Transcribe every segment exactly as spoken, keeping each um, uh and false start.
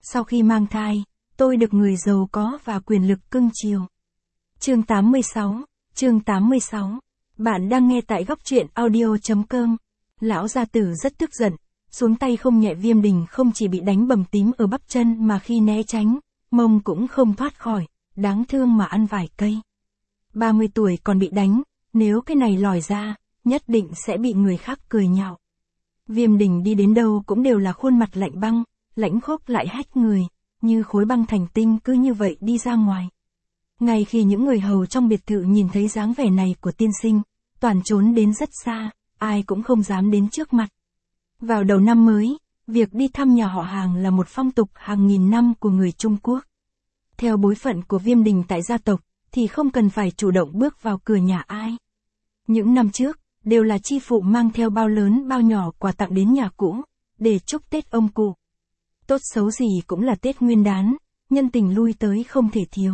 Sau khi mang thai, tôi được người giàu có và quyền lực cưng chiều. Chương tám mươi sáu, chương tám mươi sáu. Bạn đang nghe tại góc truyện audio chấm com. Lão gia tử rất tức giận, xuống tay không nhẹ. Viêm Đình không chỉ bị đánh bầm tím ở bắp chân mà khi né tránh, mông cũng không thoát khỏi, đáng thương mà ăn vài cây. ba mươi tuổi còn bị đánh, nếu cái này lòi ra, nhất định sẽ bị người khác cười nhạo. Viêm Đình đi đến đâu cũng đều là khuôn mặt lạnh băng, lãnh khốc lại hách người, như khối băng thành tinh cứ như vậy đi ra ngoài. Ngay khi những người hầu trong biệt thự nhìn thấy dáng vẻ này của tiên sinh, toàn trốn đến rất xa, ai cũng không dám đến trước mặt. Vào đầu năm mới, việc đi thăm nhà họ hàng là một phong tục hàng nghìn năm của người Trung Quốc. Theo bối phận của Viêm Đình tại gia tộc, thì không cần phải chủ động bước vào cửa nhà ai. Những năm trước, đều là chi phụ mang theo bao lớn bao nhỏ quà tặng đến nhà cũ, để chúc Tết ông cụ. Tốt xấu gì cũng là Tết Nguyên Đán, nhân tình lui tới không thể thiếu.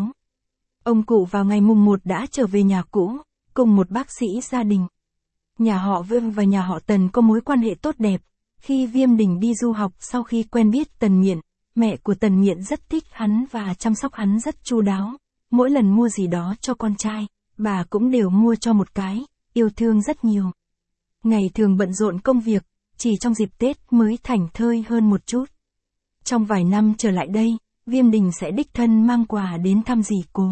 Ông cụ vào ngày mùng một đã trở về nhà cũ, cùng một bác sĩ gia đình. Nhà họ Vương và nhà họ Tần có mối quan hệ tốt đẹp. Khi Viêm Đình đi du học sau khi quen biết Tần Miện, mẹ của Tần Miện rất thích hắn và chăm sóc hắn rất chu đáo. Mỗi lần mua gì đó cho con trai, bà cũng đều mua cho một cái, yêu thương rất nhiều. Ngày thường bận rộn công việc, chỉ trong dịp Tết mới thảnh thơi hơn một chút. Trong vài năm trở lại đây, Viêm Đình sẽ đích thân mang quà đến thăm dì cố.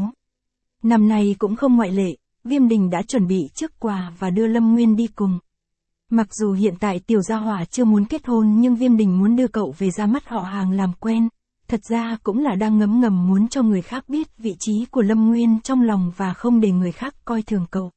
Năm nay cũng không ngoại lệ, Viêm Đình đã chuẩn bị trước quà và đưa Lâm Nguyên đi cùng. Mặc dù hiện tại Tiểu Gia Hỏa chưa muốn kết hôn nhưng Viêm Đình muốn đưa cậu về ra mắt họ hàng làm quen, thật ra cũng là đang ngấm ngầm muốn cho người khác biết vị trí của Lâm Nguyên trong lòng và không để người khác coi thường cậu.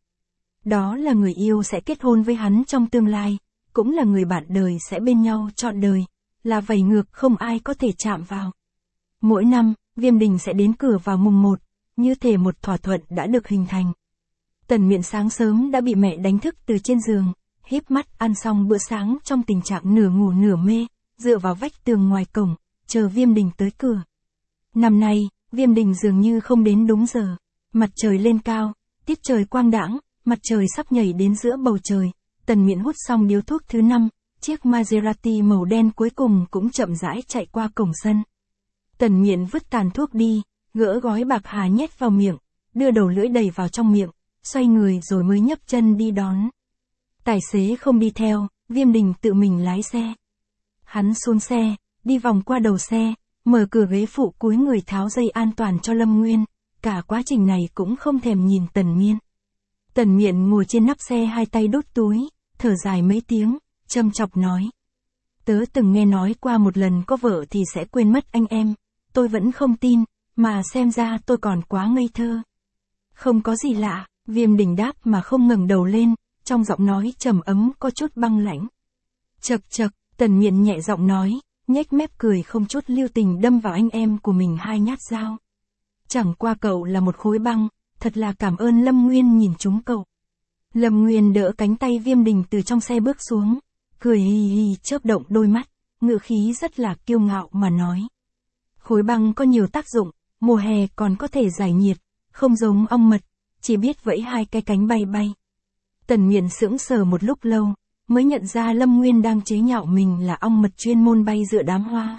Đó là người yêu sẽ kết hôn với hắn trong tương lai, cũng là người bạn đời sẽ bên nhau trọn đời, là vảy ngược không ai có thể chạm vào. Mỗi năm, Viêm Đình sẽ đến cửa vào mùng một, như thể một thỏa thuận đã được hình thành. Tần Miện sáng sớm đã bị mẹ đánh thức từ trên giường, híp mắt ăn xong bữa sáng trong tình trạng nửa ngủ nửa mê, dựa vào vách tường ngoài cổng, chờ Viêm Đình tới cửa. Năm nay, Viêm Đình dường như không đến đúng giờ. Mặt trời lên cao, tiết trời quang đãng, mặt trời sắp nhảy đến giữa bầu trời. Tần Miện hút xong điếu thuốc thứ năm, chiếc Maserati màu đen cuối cùng cũng chậm rãi chạy qua cổng sân. Tần Miện vứt tàn thuốc đi, gỡ gói bạc hà nhét vào miệng, đưa đầu lưỡi đầy vào trong miệng, xoay người rồi mới nhấc chân đi đón. Tài xế không đi theo, Viêm Đình tự mình lái xe. Hắn xuống xe, đi vòng qua đầu xe, mở cửa ghế phụ cúi người tháo dây an toàn cho Lâm Nguyên, cả quá trình này cũng không thèm nhìn Tần Miên. Tần Miện ngồi trên nắp xe hai tay đút túi, thở dài mấy tiếng, châm chọc nói. Tớ từng nghe nói qua một lần có vợ thì sẽ quên mất anh em, tôi vẫn không tin, mà xem ra tôi còn quá ngây thơ. Không có gì lạ, Viêm Đình đáp mà không ngẩng đầu lên, trong giọng nói trầm ấm có chút băng lãnh. Chậc chậc, Tần Miện nhẹ giọng nói, nhếch mép cười không chút lưu tình đâm vào anh em của mình hai nhát dao. Chẳng qua cậu là một khối băng, thật là cảm ơn Lâm Nguyên nhìn chúng cậu. Lâm Nguyên đỡ cánh tay Viêm Đình từ trong xe bước xuống, cười hì hì chớp động đôi mắt, ngữ khí rất là kiêu ngạo mà nói. Khối băng có nhiều tác dụng, mùa hè còn có thể giải nhiệt, không giống ong mật, chỉ biết vẫy hai cái cánh bay bay. Tần Miện sững sờ một lúc lâu, mới nhận ra Lâm Nguyên đang chế nhạo mình là ong mật chuyên môn bay giữa đám hoa.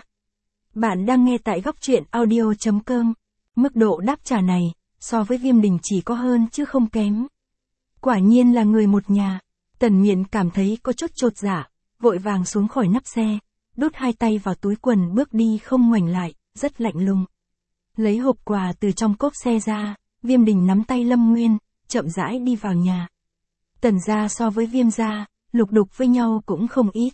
Bạn đang nghe tại góc truyện audio chấm com. Mức độ đáp trả này, so với Viêm Đình chỉ có hơn chứ không kém. Quả nhiên là người một nhà. Tần Miện cảm thấy có chút chột dạ, vội vàng xuống khỏi nắp xe, đút hai tay vào túi quần bước đi không ngoảnh lại, rất lạnh lùng. Lấy hộp quà từ trong cốp xe ra, Viêm Đình nắm tay Lâm Nguyên, chậm rãi đi vào nhà. Tần gia so với Viêm gia, lục đục với nhau cũng không ít.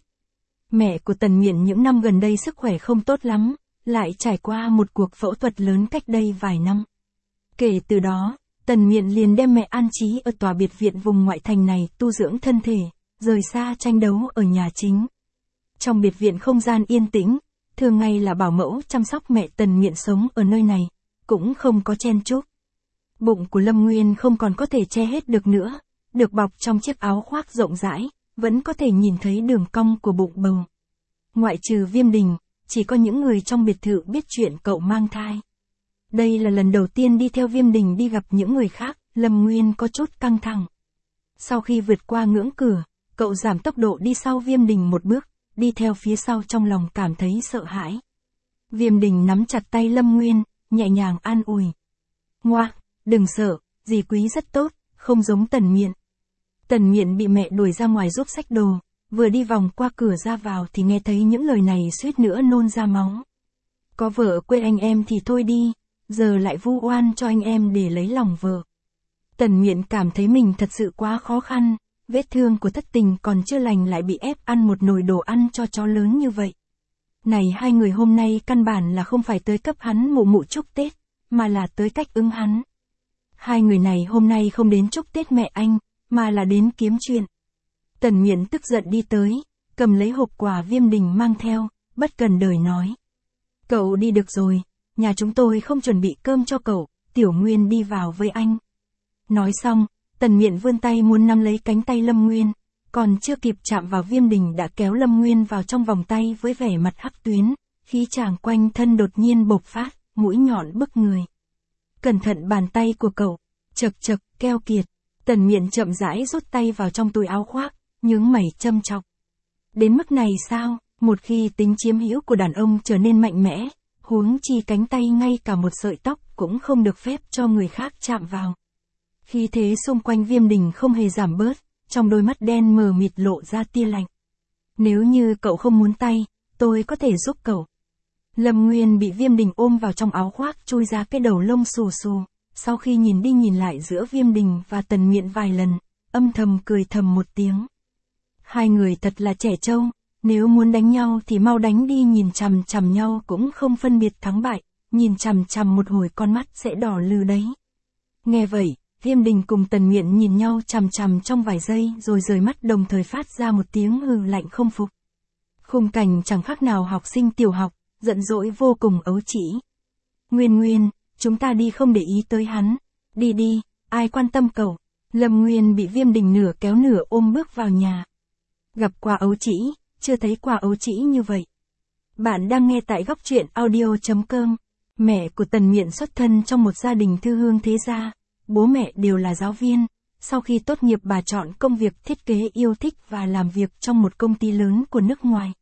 Mẹ của Tần Miện những năm gần đây sức khỏe không tốt lắm, lại trải qua một cuộc phẫu thuật lớn cách đây vài năm. Kể từ đó, Tần Miện liền đem mẹ an trí ở tòa biệt viện vùng ngoại thành này tu dưỡng thân thể, rời xa tranh đấu ở nhà chính. Trong biệt viện không gian yên tĩnh, thường ngày là bảo mẫu chăm sóc mẹ Tần Miện sống ở nơi này, cũng không có chen chúc. Bụng của Lâm Nguyên không còn có thể che hết được nữa, được bọc trong chiếc áo khoác rộng rãi, vẫn có thể nhìn thấy đường cong của bụng bầu. Ngoại trừ Viêm Đình, chỉ có những người trong biệt thự biết chuyện cậu mang thai. Đây là lần đầu tiên đi theo Viêm Đình đi gặp những người khác, Lâm Nguyên có chút căng thẳng. Sau khi vượt qua ngưỡng cửa, cậu giảm tốc độ đi sau Viêm Đình một bước, đi theo phía sau trong lòng cảm thấy sợ hãi. Viêm Đình nắm chặt tay Lâm Nguyên, nhẹ nhàng an ủi. Ngoa, đừng sợ, dì Quý rất tốt, không giống Tần Miện. Tần Miện bị mẹ đuổi ra ngoài giúp xách đồ, vừa đi vòng qua cửa ra vào thì nghe thấy những lời này suýt nữa nôn ra máu. Có vợ quê anh em thì thôi đi, giờ lại vu oan cho anh em để lấy lòng vợ. Tần Miện cảm thấy mình thật sự quá khó khăn, vết thương của thất tình còn chưa lành lại bị ép ăn một nồi đồ ăn cho chó lớn như vậy. Này hai người hôm nay căn bản là không phải tới cấp hắn mụ mụ chúc Tết, mà là tới cách ứng hắn. Hai người này hôm nay không đến chúc Tết mẹ anh, mà là đến kiếm chuyện. Tần Miện tức giận đi tới, cầm lấy hộp quà Viêm Đình mang theo, bất cần đời nói. Cậu đi được rồi, nhà chúng tôi không chuẩn bị cơm cho cậu, Tiểu Nguyên đi vào với anh. Nói xong, Tần Miện vươn tay muốn nắm lấy cánh tay Lâm Nguyên, còn chưa kịp chạm vào Viêm Đình đã kéo Lâm Nguyên vào trong vòng tay với vẻ mặt hắc tuyến, khí chàng quanh thân đột nhiên bộc phát, mũi nhọn bức người. Cẩn thận bàn tay của cậu, chật chật, keo kiệt. Tần Miện chậm rãi rút tay vào trong túi áo khoác, nhướng mày châm chọc. Đến mức này sao, một khi tính chiếm hữu của đàn ông trở nên mạnh mẽ, huống chi cánh tay ngay cả một sợi tóc cũng không được phép cho người khác chạm vào. Khí thế xung quanh Viêm Đình không hề giảm bớt, trong đôi mắt đen mờ mịt lộ ra tia lạnh. Nếu như cậu không muốn tay, tôi có thể giúp cậu. Lâm Nguyên bị Viêm Đình ôm vào trong áo khoác chui ra cái đầu lông xù xù, sau khi nhìn đi nhìn lại giữa Viêm Đình và Tần Miện vài lần, âm thầm cười thầm một tiếng. Hai người thật là trẻ trâu, nếu muốn đánh nhau thì mau đánh đi, nhìn chằm chằm nhau cũng không phân biệt thắng bại, nhìn chằm chằm một hồi con mắt sẽ đỏ lừ đấy. Nghe vậy, Viêm Đình cùng Tần Miện nhìn nhau chằm chằm trong vài giây rồi rời mắt đồng thời phát ra một tiếng hừ lạnh không phục. Khung cảnh chẳng khác nào học sinh tiểu học, giận dỗi vô cùng ấu trĩ. Nguyên Nguyên, chúng ta đi không để ý tới hắn. Đi đi, ai quan tâm cậu. Lâm Nguyên bị Viêm Đình nửa kéo nửa ôm bước vào nhà. Gặp qua ấu trĩ, chưa thấy qua ấu trĩ như vậy. Bạn đang nghe tại góc truyện audio chấm com. Mẹ của Tần Miện xuất thân trong một gia đình thư hương thế gia. Bố mẹ đều là giáo viên. Sau khi tốt nghiệp bà chọn công việc thiết kế yêu thích và làm việc trong một công ty lớn của nước ngoài.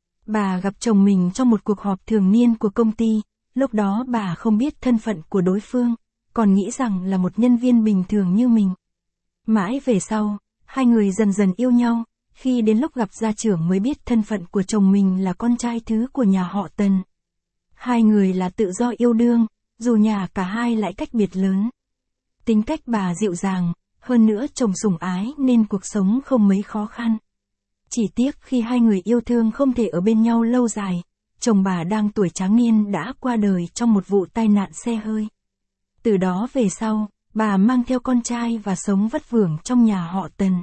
Bà gặp chồng mình trong một cuộc họp thường niên của công ty. Lúc đó bà không biết thân phận của đối phương, còn nghĩ rằng là một nhân viên bình thường như mình. Mãi về sau, hai người dần dần yêu nhau, khi đến lúc gặp gia trưởng mới biết thân phận của chồng mình là con trai thứ của nhà họ Tần. Hai người là tự do yêu đương, dù nhà cả hai lại cách biệt lớn. Tính cách bà dịu dàng, hơn nữa chồng sủng ái nên cuộc sống không mấy khó khăn. Chỉ tiếc khi hai người yêu thương không thể ở bên nhau lâu dài. Chồng bà đang tuổi tráng niên đã qua đời trong một vụ tai nạn xe hơi. Từ đó về sau, bà mang theo con trai và sống vất vưởng trong nhà họ Tần.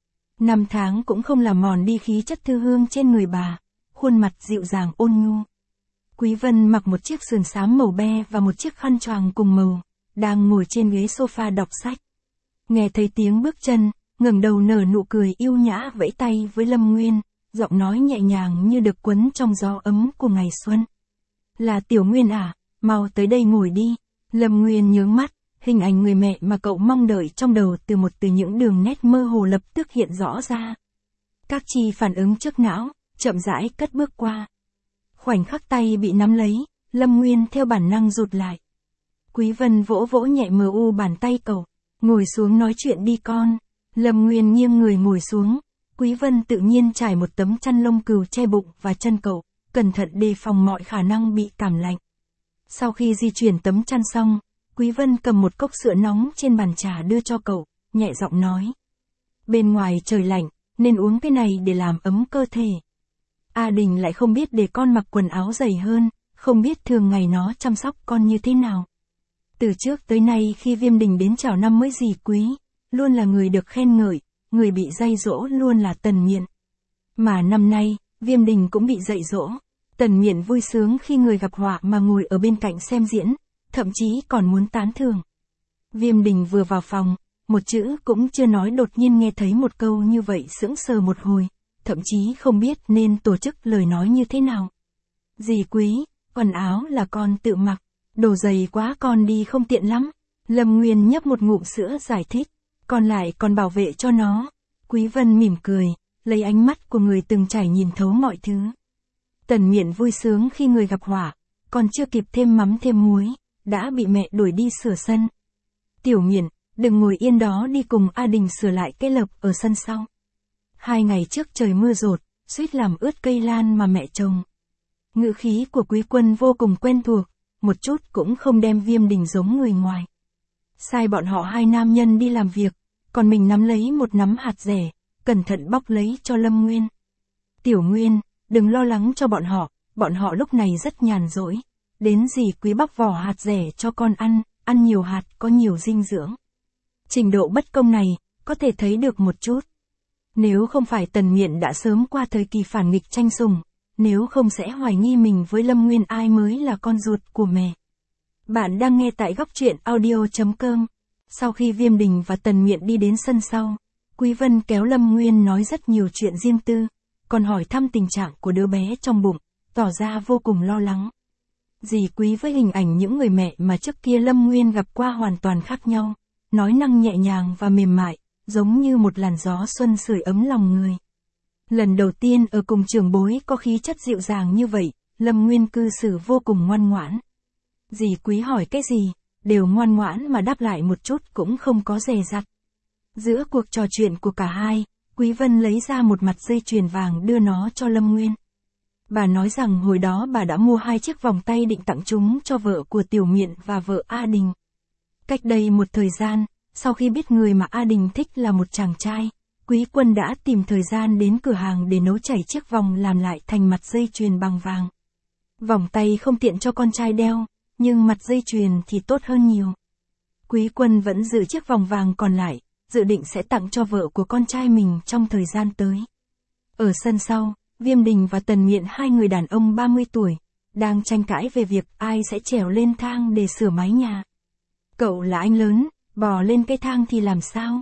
Năm tháng cũng không làm mòn đi khí chất thư hương trên người bà, khuôn mặt dịu dàng ôn nhu. Quý Vân mặc một chiếc sườn xám màu be và một chiếc khăn choàng cùng màu, đang ngồi trên ghế sofa đọc sách. Nghe thấy tiếng bước chân, ngẩng đầu nở nụ cười yêu nhã vẫy tay với Lâm Nguyên. Giọng nói nhẹ nhàng như được quấn trong gió ấm của ngày xuân. Là Tiểu Nguyên à, mau tới đây ngồi đi. Lâm Nguyên nhướng mắt, hình ảnh người mẹ mà cậu mong đợi trong đầu từ một từ những đường nét mơ hồ lập tức hiện rõ ra. Các chi phản ứng trước não, chậm rãi cất bước qua. Khoảnh khắc tay bị nắm lấy, Lâm Nguyên theo bản năng rụt lại. Quý Vân vỗ vỗ nhẹ mờ u bàn tay cậu, ngồi xuống nói chuyện đi con. Lâm Nguyên nghiêng người ngồi xuống. Quý Vân tự nhiên trải một tấm chăn lông cừu che bụng và chân cậu, cẩn thận đề phòng mọi khả năng bị cảm lạnh. Sau khi di chuyển tấm chăn xong, Quý Vân cầm một cốc sữa nóng trên bàn trà đưa cho cậu, nhẹ giọng nói. Bên ngoài trời lạnh, nên uống cái này để làm ấm cơ thể. A Đình lại không biết để con mặc quần áo dày hơn, không biết thường ngày nó chăm sóc con như thế nào. Từ trước tới nay khi Viêm Đình đến chào năm mới dì Quý, luôn là người được khen ngợi. Người bị dạy dỗ luôn là Tần Miện. Mà năm nay, Viêm Đình cũng bị dạy dỗ. Tần Miện vui sướng khi người gặp họa mà ngồi ở bên cạnh xem diễn, thậm chí còn muốn tán thưởng. Viêm Đình vừa vào phòng, một chữ cũng chưa nói đột nhiên nghe thấy một câu như vậy sững sờ một hồi, thậm chí không biết nên tổ chức lời nói như thế nào. Dì Quý, quần áo là con tự mặc, đồ dày quá con đi không tiện lắm. Lâm Nguyên nhấp một ngụm sữa giải thích. Còn lại còn bảo vệ cho nó. Quý Vân mỉm cười, lấy ánh mắt của người từng trải nhìn thấu mọi thứ. Tần Miện vui sướng khi người gặp họa, còn chưa kịp thêm mắm thêm muối, đã bị mẹ đuổi đi sửa sân. Tiểu Miện, đừng ngồi yên đó, đi cùng A Đình sửa lại cái lợp ở sân sau. Hai ngày trước trời mưa rột, suýt làm ướt cây lan mà mẹ trồng. Ngữ khí của Quý Quân vô cùng quen thuộc, một chút cũng không đem Viêm Đình giống người ngoài. Sai bọn họ hai nam nhân đi làm việc, còn mình nắm lấy một nắm hạt dẻ, cẩn thận bóc lấy cho Lâm Nguyên. Tiểu Nguyên, đừng lo lắng cho bọn họ, bọn họ lúc này rất nhàn rỗi. Đến dì Quý bóc vỏ hạt dẻ cho con ăn, ăn nhiều hạt có nhiều dinh dưỡng. Trình độ bất công này, có thể thấy được một chút. Nếu không phải Tần Miện đã sớm qua thời kỳ phản nghịch tranh sủng, nếu không sẽ hoài nghi mình với Lâm Nguyên ai mới là con ruột của mẹ. Bạn đang nghe tại góc truyện audio chấm com. Sau khi Viêm Đình và Tần Miện đi đến sân sau, Quý Vân kéo Lâm Nguyên nói rất nhiều chuyện riêng tư, còn hỏi thăm tình trạng của đứa bé trong bụng, tỏ ra vô cùng lo lắng. Dì Quý với hình ảnh những người mẹ mà trước kia Lâm Nguyên gặp qua hoàn toàn khác nhau, nói năng nhẹ nhàng và mềm mại, giống như một làn gió xuân sưởi ấm lòng người. Lần đầu tiên ở cùng trưởng bối có khí chất dịu dàng như vậy, Lâm Nguyên cư xử vô cùng ngoan ngoãn. Dì Quý hỏi cái gì, đều ngoan ngoãn mà đáp lại một chút cũng không có dè dặt. Giữa cuộc trò chuyện của cả hai, Quý Vân lấy ra một mặt dây chuyền vàng đưa nó cho Lâm Nguyên. Bà nói rằng hồi đó bà đã mua hai chiếc vòng tay định tặng chúng cho vợ của Tiểu Miện và vợ A Đình. Cách đây một thời gian, sau khi biết người mà A Đình thích là một chàng trai, Quý Quân đã tìm thời gian đến cửa hàng để nấu chảy chiếc vòng làm lại thành mặt dây chuyền bằng vàng. Vòng tay không tiện cho con trai đeo, nhưng mặt dây chuyền thì tốt hơn nhiều. Quý Quân vẫn giữ chiếc vòng vàng còn lại, dự định sẽ tặng cho vợ của con trai mình trong thời gian tới. Ở sân sau, Viêm Đình và Tần Miện, hai người đàn ông ba mươi tuổi, đang tranh cãi về việc ai sẽ trèo lên thang để sửa mái nhà. Cậu là anh lớn, bò lên cây thang thì làm sao?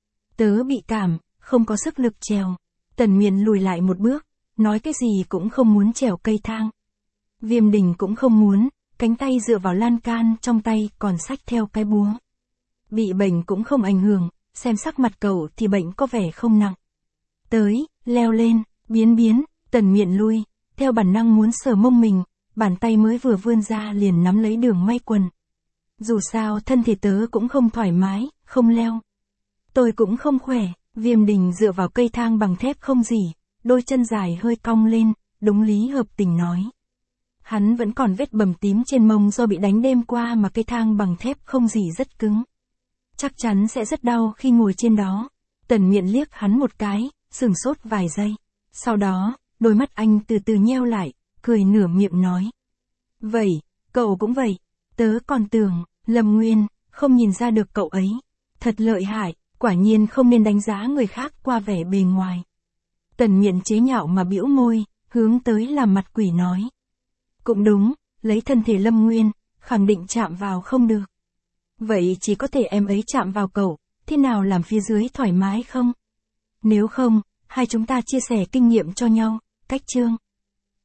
Tớ bị cảm, không có sức lực trèo. Tần Miện lùi lại một bước, nói cái gì cũng không muốn trèo cây thang. Viêm Đình cũng không muốn, cánh tay dựa vào lan can, trong tay còn xách theo cái búa. Bị bệnh cũng không ảnh hưởng, xem sắc mặt cậu thì bệnh có vẻ không nặng. Tới, leo lên, biến biến, Tần Miện lui, theo bản năng muốn sờ mông mình, bàn tay mới vừa vươn ra liền nắm lấy đường may quần. Dù sao thân thể tớ cũng không thoải mái, không leo. Tôi cũng không khỏe. Viêm Đình dựa vào cây thang bằng thép không gì, đôi chân dài hơi cong lên, đúng lý hợp tình nói. Hắn vẫn còn vết bầm tím trên mông do bị đánh đêm qua mà cây thang bằng thép không gì rất cứng. Chắc chắn sẽ rất đau khi ngồi trên đó. Tần Miện liếc hắn một cái, sửng sốt vài giây. Sau đó, đôi mắt anh từ từ nheo lại, cười nửa miệng nói. Vậy, cậu cũng vậy. Tớ còn tưởng, Lâm Nguyên, không nhìn ra được cậu ấy. Thật lợi hại. Quả nhiên không nên đánh giá người khác qua vẻ bề ngoài. Tần Miện chế nhạo mà bĩu môi, hướng tới làm mặt quỷ nói. Cũng đúng, lấy thân thể Lâm Nguyên, khẳng định chạm vào không được. Vậy chỉ có thể em ấy chạm vào cậu, thế nào làm phía dưới thoải mái không? Nếu không, hai chúng ta chia sẻ kinh nghiệm cho nhau, cách chương.